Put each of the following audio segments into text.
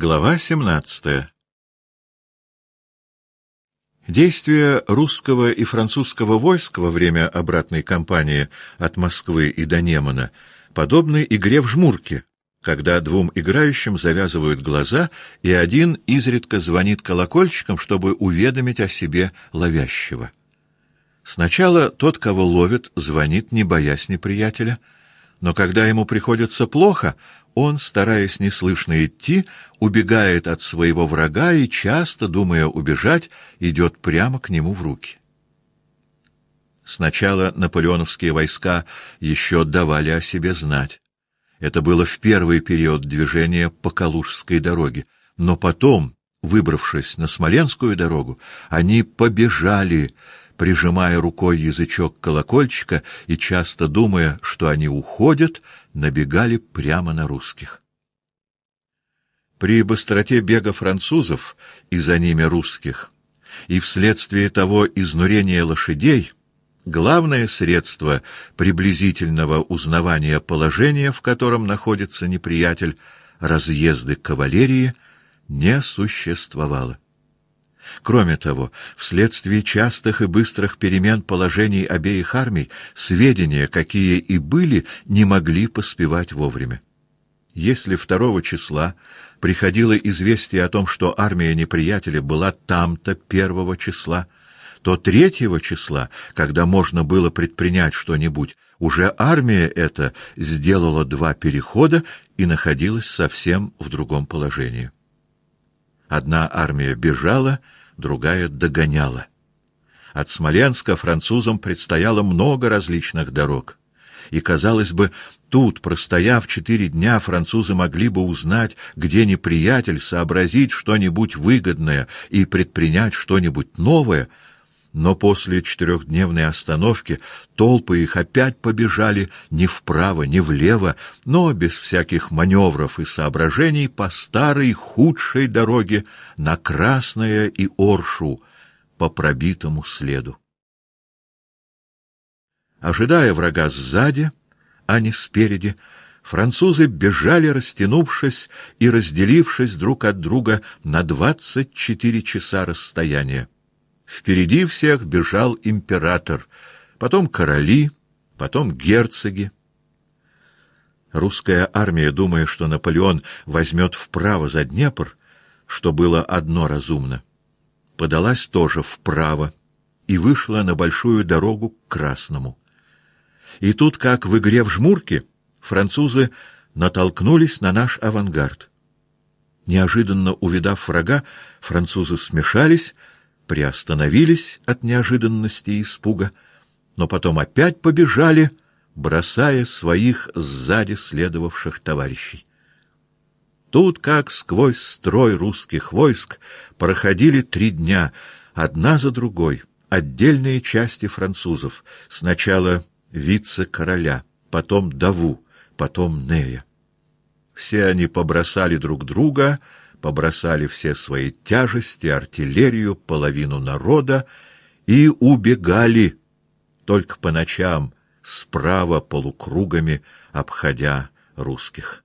Глава 17. Действия русского и французского войск во время обратной кампании от Москвы и до Немана подобны игре в жмурки, когда двум играющим завязывают глаза, и один изредка звонит колокольчиком, чтобы уведомить о себе ловящего. Сначала тот, кого ловит, звонит, не боясь неприятеля, но когда ему приходится плохо, он, стараясь неслышно идти, убегает от своего врага и, часто, думая убежать, идет прямо к нему в руки. Сначала наполеоновские войска еще давали о себе знать. Это было в первый период движения по Калужской дороге, но потом, выбравшись на Смоленскую дорогу, они побежали, прижимая рукой язычок колокольчика и, часто думая, что они уходят, набегали прямо на русских. При быстроте бега французов и за ними русских, и вследствие того изнурения лошадей, главное средство приблизительного узнавания положения, в котором находится неприятель, разъезды кавалерии, не существовало. Кроме того, вследствие частых и быстрых перемен положений обеих армий, сведения, какие и были, не могли поспевать вовремя. Если 2 числа приходило известие о том, что армия неприятеля была там-то 1 числа, то 3 числа, когда можно было предпринять что-нибудь, уже армия эта сделала 2 перехода и находилась совсем в другом положении. Одна армия бежала, другая догоняла. От Смоленска французам предстояло много различных дорог. И, казалось бы, тут, простояв 4 дня, французы могли бы узнать, где неприятель, сообразить что-нибудь выгодное и предпринять что-нибудь новое, но после 4-дневной остановки толпы их опять побежали ни вправо, ни влево, но без всяких маневров и соображений по старой худшей дороге на Красное и Оршу по пробитому следу. Ожидая врага сзади, а не спереди, французы бежали, растянувшись и разделившись друг от друга на 24 часа расстояния. Впереди всех бежал император, потом короли, потом герцоги. Русская армия, думая, что Наполеон возьмет вправо за Днепр, что было одно разумно, подалась тоже вправо и вышла на большую дорогу к Красному. И тут, как в игре в жмурки, французы натолкнулись на наш авангард. Неожиданно увидав врага, французы смешались, приостановились от неожиданности и испуга, но потом опять побежали, бросая своих сзади следовавших товарищей. Тут, как сквозь строй русских войск, проходили 3 дня, одна за другой, отдельные части французов, сначала вице-короля, потом Даву, потом Нея. Все они побросали друг друга, побросали все свои тяжести, артиллерию, половину народа и убегали, только по ночам, справа полукругами, обходя русских.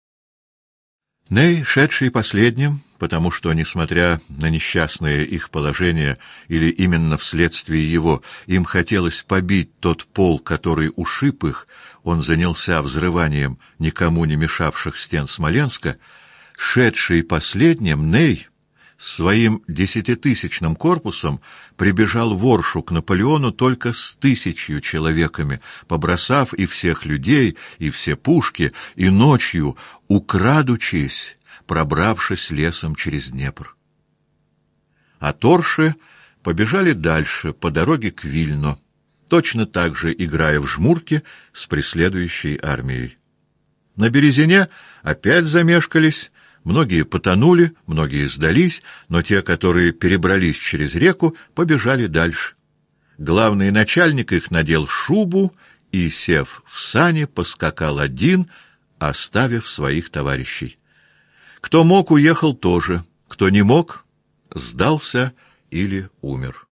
Ней, шедший последним, потому что, несмотря на несчастное их положение, или именно вследствие его, им хотелось побить тот пол, который ушиб их, он занялся взрыванием никому не мешавших стен Смоленска. Шедший последним, Ней с своим 10-тысячным корпусом прибежал в Оршу к Наполеону только с 1000 человеками, побросав и всех людей, и все пушки, и ночью, украдучись, пробравшись лесом через Днепр. От Орши побежали дальше, по дороге к Вильно, точно так же играя в жмурки с преследующей армией. На Березине опять замешкались, многие потонули, многие сдались, но те, которые перебрались через реку, побежали дальше. Главный начальник их надел шубу и, сев в сани, поскакал один, оставив своих товарищей. Кто мог, уехал тоже, кто не мог, сдался или умер.